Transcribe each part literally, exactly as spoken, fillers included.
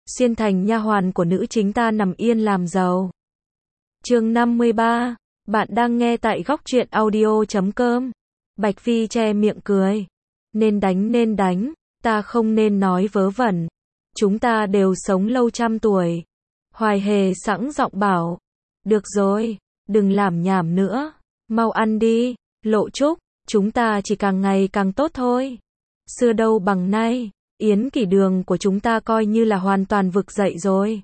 xuyên thành nha hoàn của nữ chính ta nằm yên làm giàu. Chương năm mươi ba, bạn đang nghe tại góc truyện audio chấm com. Bạch Phi che miệng cười. Nên đánh nên đánh, ta không nên nói vớ vẩn. Chúng ta đều sống lâu trăm tuổi. Hoài Hề sẵn giọng bảo. Được rồi, đừng làm nhảm nữa. Mau ăn đi, Lộ Trúc, chúng ta chỉ càng ngày càng tốt thôi. Xưa đâu bằng nay, Yến Kỷ Đường của chúng ta coi như là hoàn toàn vực dậy rồi.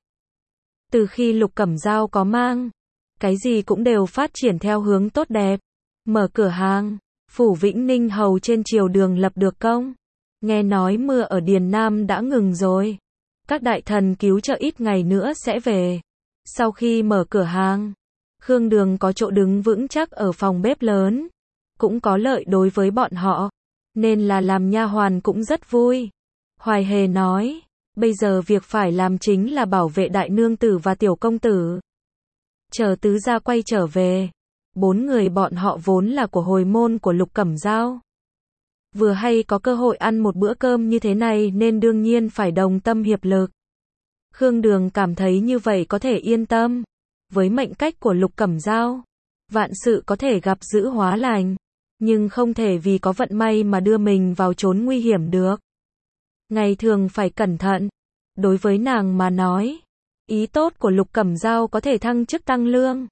Từ khi Lục Cẩm Dao có mang, cái gì cũng đều phát triển theo hướng tốt đẹp. Mở cửa hàng, Phủ Vĩnh Ninh hầu trên triều đường lập được công. Nghe nói mưa ở Điền Nam đã ngừng rồi. Các đại thần cứu trợ ít ngày nữa sẽ về. Sau khi mở cửa hàng, Khương Đường có chỗ đứng vững chắc ở phòng bếp lớn. Cũng có lợi đối với bọn họ. Nên là làm nha hoàn cũng rất vui. Hoài Hề nói, bây giờ việc phải làm chính là bảo vệ đại nương tử và tiểu công tử. Chờ tứ gia quay trở về, bốn người bọn họ vốn là của hồi môn của Lục Cẩm Dao. Vừa hay có cơ hội ăn một bữa cơm như thế này nên đương nhiên phải đồng tâm hiệp lực. Khương Đường cảm thấy như vậy có thể yên tâm. Với mệnh cách của Lục Cẩm Dao, vạn sự có thể gặp dữ hóa lành. Nhưng không thể vì có vận may mà đưa mình vào chốn nguy hiểm được. Ngày thường phải cẩn thận. Đối với nàng mà nói, ý tốt của Lục Cẩm Dao có thể thăng chức tăng lương.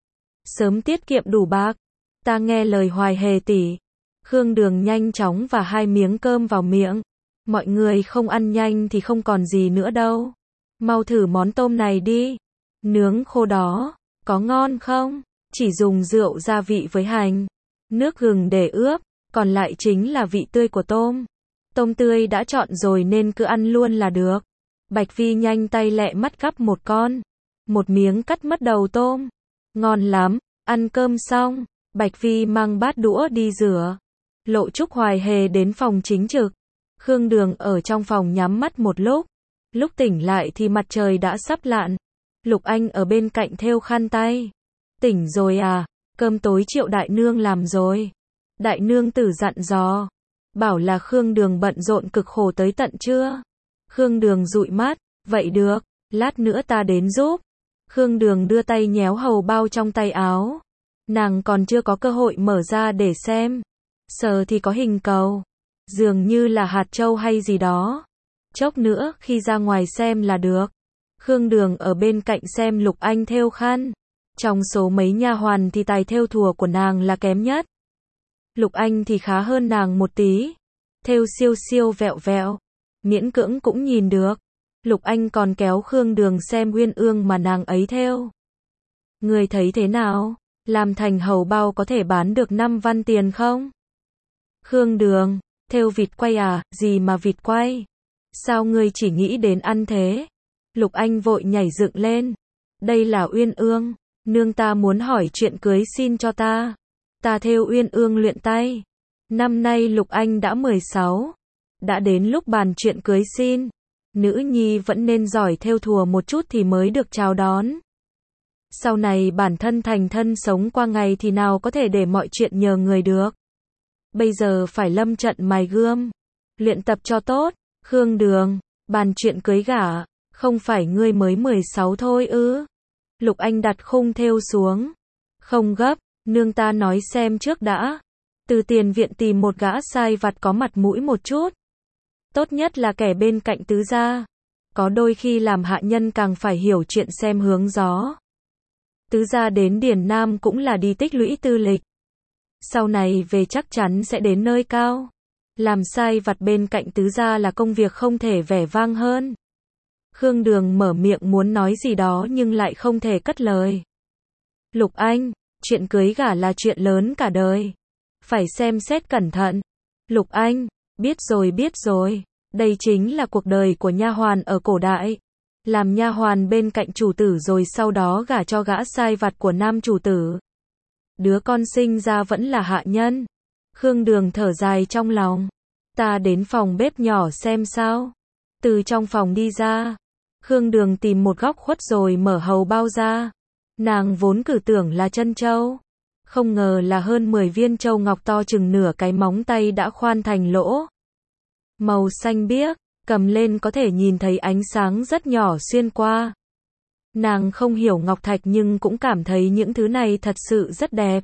Sớm tiết kiệm đủ bạc. Ta nghe lời Hoài Hề tỷ. Khương Đường nhanh chóng và hai miếng cơm vào miệng. Mọi người không ăn nhanh thì không còn gì nữa đâu. Mau thử món tôm này đi. Nướng khô đó, có ngon không? Chỉ dùng rượu gia vị với hành, nước gừng để ướp, còn lại chính là vị tươi của tôm. Tôm tươi đã chọn rồi nên cứ ăn luôn là được. Bạch Phi nhanh tay lẹ mắt gắp một con. Một miếng cắt mất đầu tôm. Ngon lắm, ăn cơm xong, Bạch Phi mang bát đũa đi rửa. Lộ Trúc Hoài Hề đến phòng chính trực. Khương Đường ở trong phòng nhắm mắt một lúc. Lúc tỉnh lại thì mặt trời đã sắp lặn. Lục Anh ở bên cạnh thêu khăn tay. Tỉnh rồi à, cơm tối Triệu đại nương làm rồi. Đại nương tử dặn dò. Bảo là Khương Đường bận rộn cực khổ tới tận trưa. Khương Đường dụi mắt, vậy được, lát nữa ta đến giúp. Khương Đường đưa tay nhéo hầu bao trong tay áo. Nàng còn chưa có cơ hội mở ra để xem. Sờ thì có hình cầu. Dường như là hạt châu hay gì đó. Chốc nữa khi ra ngoài xem là được. Khương Đường ở bên cạnh xem Lục Anh thêu khăn. Trong số mấy nha hoàn thì tài thêu thùa của nàng là kém nhất. Lục Anh thì khá hơn nàng một tí. Thêu siêu siêu vẹo vẹo. Miễn cưỡng cũng nhìn được. Lục Anh còn kéo Khương Đường xem uyên ương mà nàng ấy thêu. Người thấy thế nào? Làm thành hầu bao có thể bán được năm văn tiền không? Khương Đường, thêu vịt quay à, gì mà vịt quay? Sao ngươi chỉ nghĩ đến ăn thế? Lục Anh vội nhảy dựng lên. Đây là uyên ương, nương ta muốn hỏi chuyện cưới xin cho ta. Ta thêu uyên ương luyện tay. Năm nay Lục Anh đã mười sáu. Đã đến lúc bàn chuyện cưới xin. Nữ nhi vẫn nên giỏi thêu thùa một chút thì mới được chào đón. Sau này bản thân thành thân sống qua ngày thì nào có thể để mọi chuyện nhờ người được. Bây giờ phải lâm trận mài gươm. Luyện tập cho tốt. Khương Đường, bàn chuyện cưới gả, không phải ngươi mới mười sáu thôi ư? Lục Anh đặt khung thêu xuống. Không gấp, nương ta nói xem trước đã. Từ tiền viện tìm một gã sai vặt có mặt mũi một chút. Tốt nhất là kẻ bên cạnh tứ gia. Có đôi khi làm hạ nhân càng phải hiểu chuyện xem hướng gió. Tứ gia đến Điền Nam cũng là đi tích lũy tư lịch. Sau này về chắc chắn sẽ đến nơi cao. Làm sai vặt bên cạnh tứ gia là công việc không thể vẻ vang hơn. Khương Đường mở miệng muốn nói gì đó nhưng lại không thể cất lời. Lục Anh, chuyện cưới gả là chuyện lớn cả đời. Phải xem xét cẩn thận. Lục Anh, biết rồi biết rồi. Đây chính là cuộc đời của nha hoàn ở cổ đại. Làm nha hoàn bên cạnh chủ tử rồi sau đó gả cho gã sai vặt của nam chủ tử. Đứa con sinh ra vẫn là hạ nhân. Khương Đường thở dài trong lòng. Ta đến phòng bếp nhỏ xem sao. Từ trong phòng đi ra. Khương Đường tìm một góc khuất rồi mở hầu bao ra. Nàng vốn cử tưởng là chân châu. Không ngờ là hơn mười viên châu ngọc to chừng nửa cái móng tay đã khoan thành lỗ. Màu xanh biếc, cầm lên có thể nhìn thấy ánh sáng rất nhỏ xuyên qua. Nàng không hiểu ngọc thạch nhưng cũng cảm thấy những thứ này thật sự rất đẹp.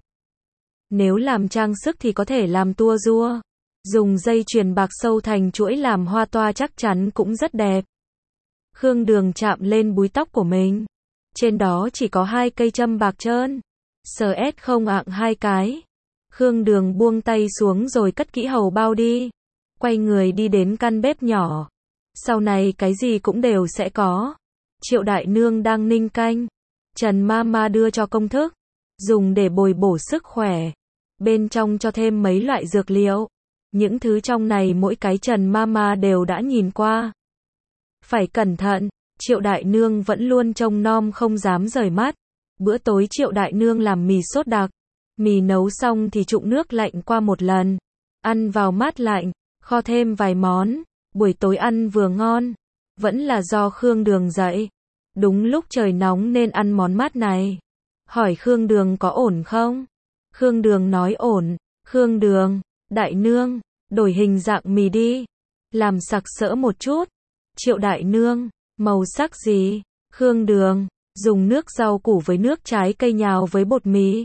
Nếu làm trang sức thì có thể làm tua rua. Dùng dây chuyền bạc sâu thành chuỗi làm hoa toa chắc chắn cũng rất đẹp. Khương Đường chạm lên búi tóc của mình. Trên đó chỉ có hai cây châm bạc trơn. Sờ ét không ạng hai cái. Khương Đường buông tay xuống rồi cất kỹ hầu bao đi. Quay người đi đến căn bếp nhỏ. Sau này cái gì cũng đều sẽ có. Triệu đại nương đang ninh canh. Trần Mama đưa cho công thức. Dùng để bồi bổ sức khỏe. Bên trong cho thêm mấy loại dược liệu. Những thứ trong này mỗi cái Trần Mama đều đã nhìn qua. Phải cẩn thận. Triệu đại nương vẫn luôn trông nom không dám rời mắt. Bữa tối Triệu đại nương làm mì sốt đặc. Mì nấu xong thì trụng nước lạnh qua một lần. Ăn vào mát lạnh. Kho thêm vài món. Buổi tối ăn vừa ngon. Vẫn là do Khương Đường dậy. Đúng lúc trời nóng nên ăn món mát này. Hỏi Khương Đường có ổn không? Khương Đường nói ổn. Khương Đường, đại nương, đổi hình dạng mì đi. Làm sặc sỡ một chút. Triệu đại nương, màu sắc gì? Khương Đường, dùng nước rau củ với nước trái cây nhào với bột mì.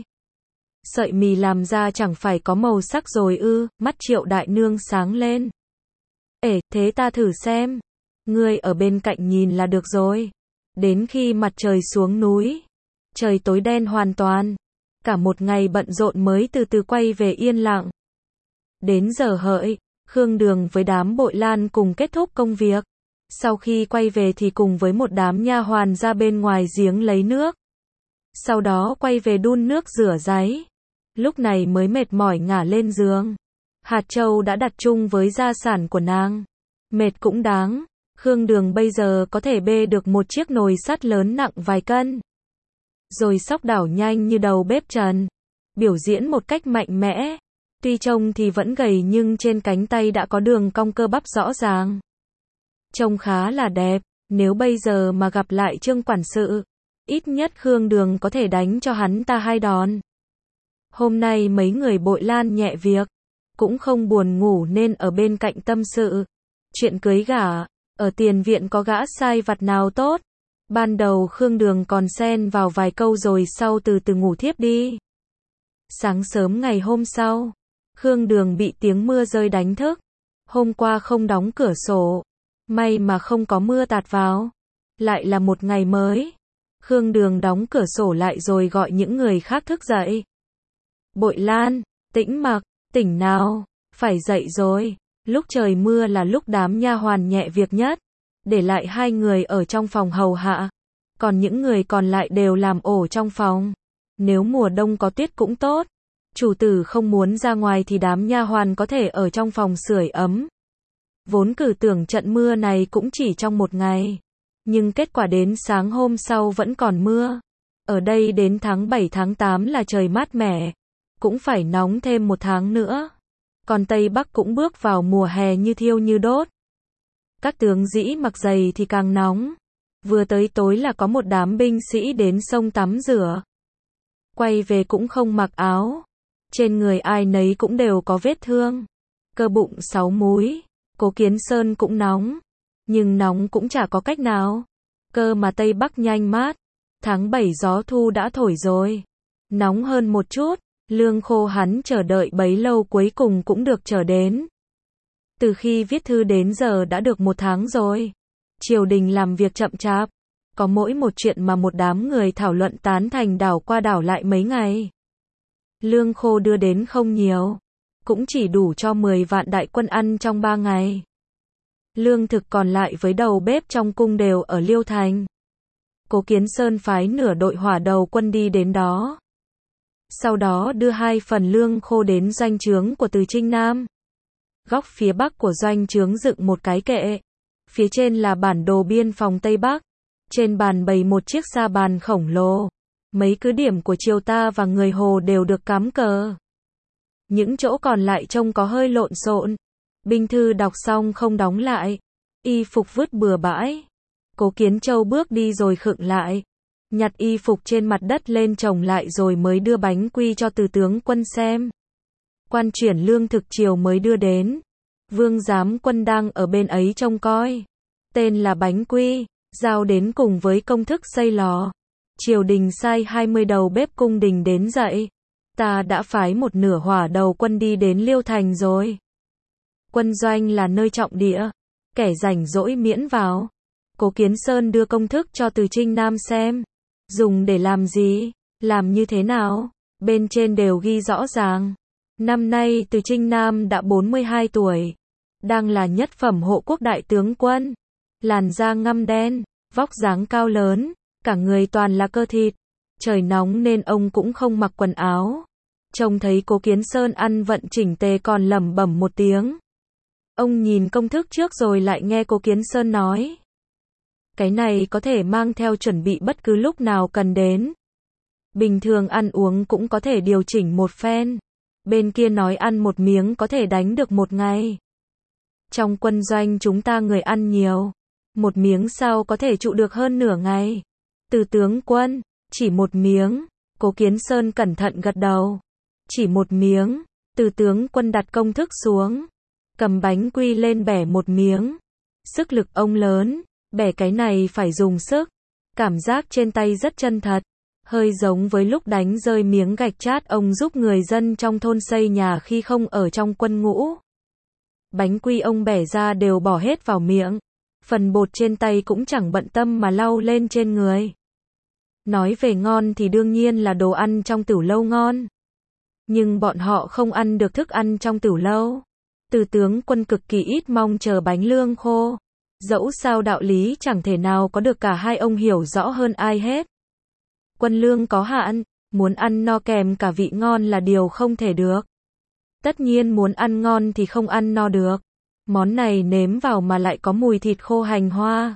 Sợi mì làm ra chẳng phải có màu sắc rồi ư? Mắt Triệu đại nương sáng lên. Ể, thế ta thử xem. Ngươi ở bên cạnh nhìn là được rồi. Đến khi mặt trời xuống núi, trời tối đen hoàn toàn. Cả một ngày bận rộn mới từ từ quay về yên lặng. Đến giờ hợi, Khương Đường với đám Bội Lan cùng kết thúc công việc. Sau khi quay về thì cùng với một đám nha hoàn ra bên ngoài giếng lấy nước. Sau đó quay về đun nước rửa ráy. Lúc này mới mệt mỏi ngả lên giường. Hạt châu đã đặt chung với gia sản của nàng. Mệt cũng đáng. Khương Đường bây giờ có thể bê được một chiếc nồi sắt lớn nặng vài cân. Rồi xóc đảo nhanh như đầu bếp Trần. Biểu diễn một cách mạnh mẽ. Tuy trông thì vẫn gầy nhưng trên cánh tay đã có đường cong cơ bắp rõ ràng. Trông khá là đẹp. Nếu bây giờ mà gặp lại Trương quản sự, ít nhất Khương Đường có thể đánh cho hắn ta hai đòn. Hôm nay mấy người Bội Lan nhẹ việc. Cũng không buồn ngủ nên ở bên cạnh tâm sự. Chuyện cưới gả. Ở tiền viện có gã sai vặt nào tốt. Ban đầu Khương Đường còn xen vào vài câu rồi sau từ từ ngủ thiếp đi. Sáng sớm ngày hôm sau, Khương Đường bị tiếng mưa rơi đánh thức. Hôm qua không đóng cửa sổ. May mà không có mưa tạt vào. Lại là một ngày mới. Khương Đường đóng cửa sổ lại rồi gọi những người khác thức dậy. Bội Lan, Tĩnh Mặc, tỉnh nào, phải dậy rồi. Lúc trời mưa là lúc đám nha hoàn nhẹ việc nhất. Để lại hai người ở trong phòng hầu hạ. Còn những người còn lại đều làm ổ trong phòng. Nếu mùa đông có tuyết cũng tốt. Chủ tử không muốn ra ngoài thì đám nha hoàn có thể ở trong phòng sưởi ấm. Vốn cử tưởng trận mưa này cũng chỉ trong một ngày. Nhưng kết quả đến sáng hôm sau vẫn còn mưa. Ở đây đến tháng bảy tháng tám là trời mát mẻ. Cũng phải nóng thêm một tháng nữa. Còn Tây Bắc cũng bước vào mùa hè như thiêu như đốt. Các tướng dĩ mặc dày thì càng nóng. Vừa tới tối là có một đám binh sĩ đến sông tắm rửa. Quay về cũng không mặc áo. Trên người ai nấy cũng đều có vết thương. Cơ bụng sáu múi. Cố Kiến Sơn cũng nóng. Nhưng nóng cũng chả có cách nào. Cơ mà Tây Bắc nhanh mát. Tháng bảy gió thu đã thổi rồi. Nóng hơn một chút. Lương Khô hắn chờ đợi bấy lâu cuối cùng cũng được chờ đến. Từ khi viết thư đến giờ đã được một tháng rồi. Triều đình làm việc chậm chạp. Có mỗi một chuyện mà một đám người thảo luận tán thành đảo qua đảo lại mấy ngày. Lương Khô đưa đến không nhiều. Cũng chỉ đủ cho mười vạn đại quân ăn trong ba ngày. Lương thực còn lại với đầu bếp trong cung đều ở Liêu Thành. Cố Kiến Sơn phái nửa đội hỏa đầu quân đi đến đó. Sau đó đưa hai phần lương khô đến doanh trướng của Từ Trinh Nam. Góc phía bắc của doanh trướng dựng một cái kệ. Phía trên là bản đồ biên phòng Tây Bắc. Trên bàn bày một chiếc sa bàn khổng lồ. Mấy cứ điểm của triều ta và người Hồ đều được cắm cờ. Những chỗ còn lại trông có hơi lộn xộn. Binh thư đọc xong không đóng lại. Y phục vứt bừa bãi. Cố Kiến Châu bước đi rồi khựng lại. Nhặt y phục trên mặt đất lên chồng lại rồi mới đưa bánh quy cho từ tướng quân xem. Quan chuyển lương thực triều mới đưa đến. Vương Giám Quân đang ở bên ấy trông coi. Tên là Bánh Quy, giao đến cùng với công thức xây lò. Triều đình sai hai mươi đầu bếp cung đình đến dạy. Ta đã phái một nửa hỏa đầu quân đi đến Liêu Thành rồi. Quân doanh là nơi trọng địa, kẻ rảnh rỗi miễn vào. Cố Kiến Sơn đưa công thức cho Từ Trinh Nam xem. Dùng để làm gì, làm như thế nào, bên trên đều ghi rõ ràng. Năm nay Từ Trinh Nam đã bốn mươi hai tuổi, đang là nhất phẩm hộ quốc đại tướng quân. Làn da ngăm đen, vóc dáng cao lớn, cả người toàn là cơ thịt. Trời nóng nên ông cũng không mặc quần áo. Trông thấy Cố Kiến Sơn ăn vận chỉnh tề còn lẩm bẩm một tiếng. Ông nhìn công thức trước rồi lại nghe Cố Kiến Sơn nói. Cái này có thể mang theo chuẩn bị bất cứ lúc nào cần đến. Bình thường ăn uống cũng có thể điều chỉnh một phen. Bên kia nói ăn một miếng có thể đánh được một ngày. Trong quân doanh chúng ta người ăn nhiều. Một miếng sao có thể trụ được hơn nửa ngày. Từ tướng quân, chỉ một miếng. Cố Kiến Sơn cẩn thận gật đầu. Chỉ một miếng. Từ tướng quân đặt công thức xuống. Cầm bánh quy lên bẻ một miếng. Sức lực ông lớn. Bẻ cái này phải dùng sức. Cảm giác trên tay rất chân thật. Hơi giống với lúc đánh rơi miếng gạch chát ông giúp người dân trong thôn xây nhà khi không ở trong quân ngũ. Bánh quy ông bẻ ra đều bỏ hết vào miệng. Phần bột trên tay cũng chẳng bận tâm mà lau lên trên người. Nói về ngon thì đương nhiên là đồ ăn trong tửu lâu ngon. Nhưng bọn họ không ăn được thức ăn trong tửu lâu. Từ tướng quân cực kỳ ít mong chờ bánh lương khô. Dẫu sao đạo lý chẳng thể nào có được cả hai ông hiểu rõ hơn ai hết. Quân lương có hạn, muốn ăn no kèm cả vị ngon là điều không thể được. Tất nhiên muốn ăn ngon thì không ăn no được. Món này nếm vào mà lại có mùi thịt khô hành hoa.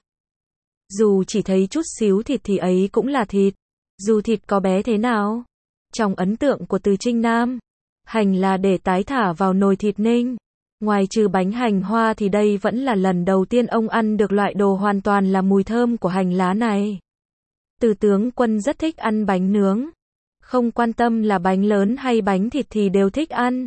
Dù chỉ thấy chút xíu thịt thì ấy cũng là thịt. Dù thịt có bé thế nào. Trong ấn tượng của Từ Trinh Nam, hành là để tái thả vào nồi thịt ninh. Ngoài trừ bánh hành hoa thì đây vẫn là lần đầu tiên ông ăn được loại đồ hoàn toàn là mùi thơm của hành lá này. Từ tướng quân rất thích ăn bánh nướng. Không quan tâm là bánh lớn hay bánh thịt thì đều thích ăn.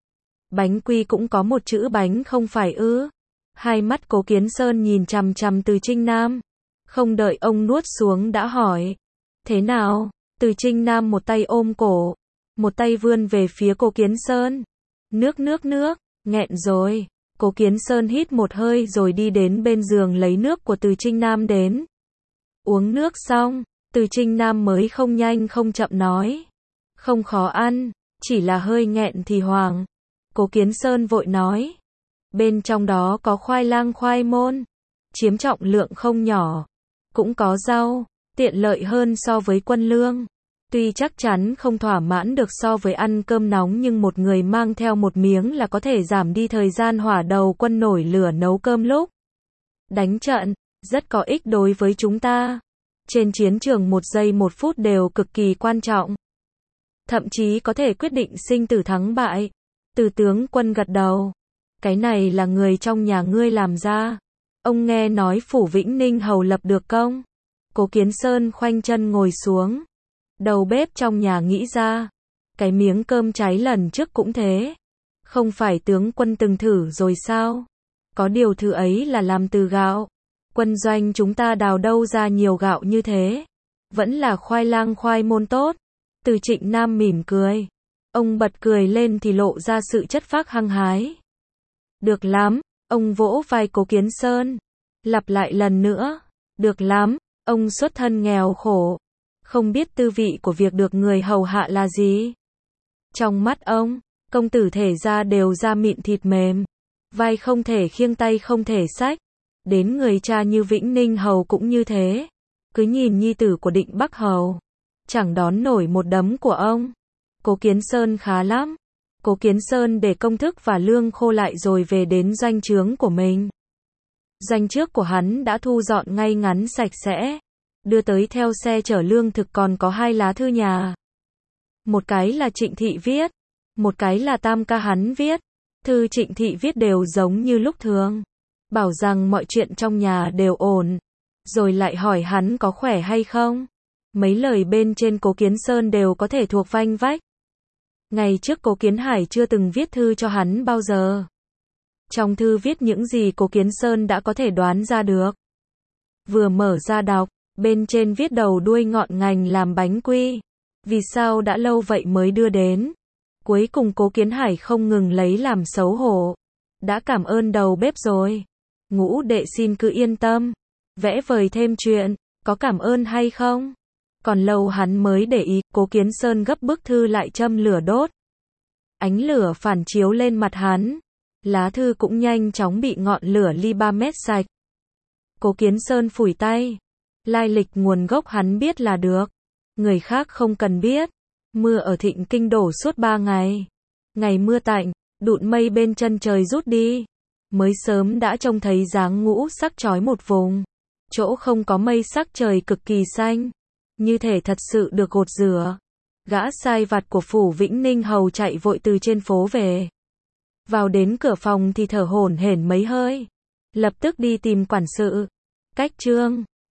Bánh quy cũng có một chữ bánh không phải ư. Hai mắt Cố Kiến Sơn nhìn chằm chằm Từ Trinh Nam. Không đợi ông nuốt xuống đã hỏi. Thế nào? Từ Trinh Nam một tay ôm cổ. Một tay vươn về phía Cố Kiến Sơn. Nước nước nước. Nghẹn rồi. Cố Kiến Sơn hít một hơi rồi đi đến bên giường lấy nước của Từ Trinh Nam đến. Uống nước xong, Từ Trinh Nam mới không nhanh không chậm nói. Không khó ăn, chỉ là hơi nghẹn thì hoàng. Cố Kiến Sơn vội nói. Bên trong đó có khoai lang khoai môn, chiếm trọng lượng không nhỏ. Cũng có rau, tiện lợi hơn so với quân lương. Tuy chắc chắn không thỏa mãn được so với ăn cơm nóng nhưng một người mang theo một miếng là có thể giảm đi thời gian hỏa đầu quân nổi lửa nấu cơm lúc đánh trận, rất có ích đối với chúng ta. Trên chiến trường một giây một phút đều cực kỳ quan trọng. Thậm chí có thể quyết định sinh tử thắng bại. Từ tướng quân gật đầu. Cái này là người trong nhà ngươi làm ra. Ông nghe nói Phủ Vĩnh Ninh hầu lập được công. Cố Kiến Sơn khoanh chân ngồi xuống. Đầu bếp trong nhà nghĩ ra. Cái miếng cơm cháy lần trước cũng thế. Không phải tướng quân từng thử rồi sao? Có điều thứ ấy là làm từ gạo. Quân doanh chúng ta đào đâu ra nhiều gạo như thế. Vẫn là khoai lang khoai môn tốt. Từ Trịnh Nam mỉm cười. Ông bật cười lên thì lộ ra sự chất phác hăng hái. Được lắm. Ông vỗ vai Cố Kiến Sơn. Lặp lại lần nữa. Được lắm. Ông xuất thân nghèo khổ. Không biết tư vị của việc được người hầu hạ là gì. Trong mắt ông, công tử thể ra đều da mịn thịt mềm. Vai không thể khiêng tay không thể xách. Đến người cha như Vĩnh Ninh hầu cũng như thế. Cứ nhìn nhi tử của Định Bắc hầu. Chẳng đón nổi một đấm của ông. Cố Kiến Sơn khá lắm. Cố Kiến Sơn để công thức và lương khô lại rồi về đến doanh trướng của mình. Doanh trước của hắn đã thu dọn ngay ngắn sạch sẽ. Đưa tới theo xe chở lương thực còn có hai lá thư nhà. Một cái là Trịnh Thị viết. Một cái là tam ca hắn viết. Thư Trịnh Thị viết đều giống như lúc thường. Bảo rằng mọi chuyện trong nhà đều ổn. Rồi lại hỏi hắn có khỏe hay không. Mấy lời bên trên Cố Kiến Sơn đều có thể thuộc vanh vách. Ngày trước Cố Kiến Hải chưa từng viết thư cho hắn bao giờ. Trong thư viết những gì Cố Kiến Sơn đã có thể đoán ra được. Vừa mở ra đọc, bên trên viết đầu đuôi ngọn ngành làm bánh quy. Vì sao đã lâu vậy mới đưa đến? Cuối cùng Cố Kiến Hải không ngừng lấy làm xấu hổ. Đã cảm ơn đầu bếp rồi. Ngũ đệ xin cứ yên tâm. Vẽ vời thêm chuyện, có cảm ơn hay không? Còn lâu hắn mới để ý, Cố Kiến Sơn gấp bức thư lại châm lửa đốt. Ánh lửa phản chiếu lên mặt hắn. Lá thư cũng nhanh chóng bị ngọn lửa ly ba mét sạch. Cố Kiến Sơn phủi tay. Lai lịch nguồn gốc hắn biết là được. Người khác không cần biết. Mưa ở Thịnh Kinh đổ suốt ba ngày. Ngày mưa tạnh, đụn mây bên chân trời rút đi. Mới sớm đã trông thấy dáng ngũ sắc chói một vùng. Chỗ không có mây sắc trời cực kỳ xanh. Như thể thật sự được gột rửa. Gã sai vặt của phủ Vĩnh Ninh Hầu chạy vội từ trên phố về. Vào đến cửa phòng thì thở hổn hển mấy hơi. Lập tức đi tìm quản sự. Cách trương.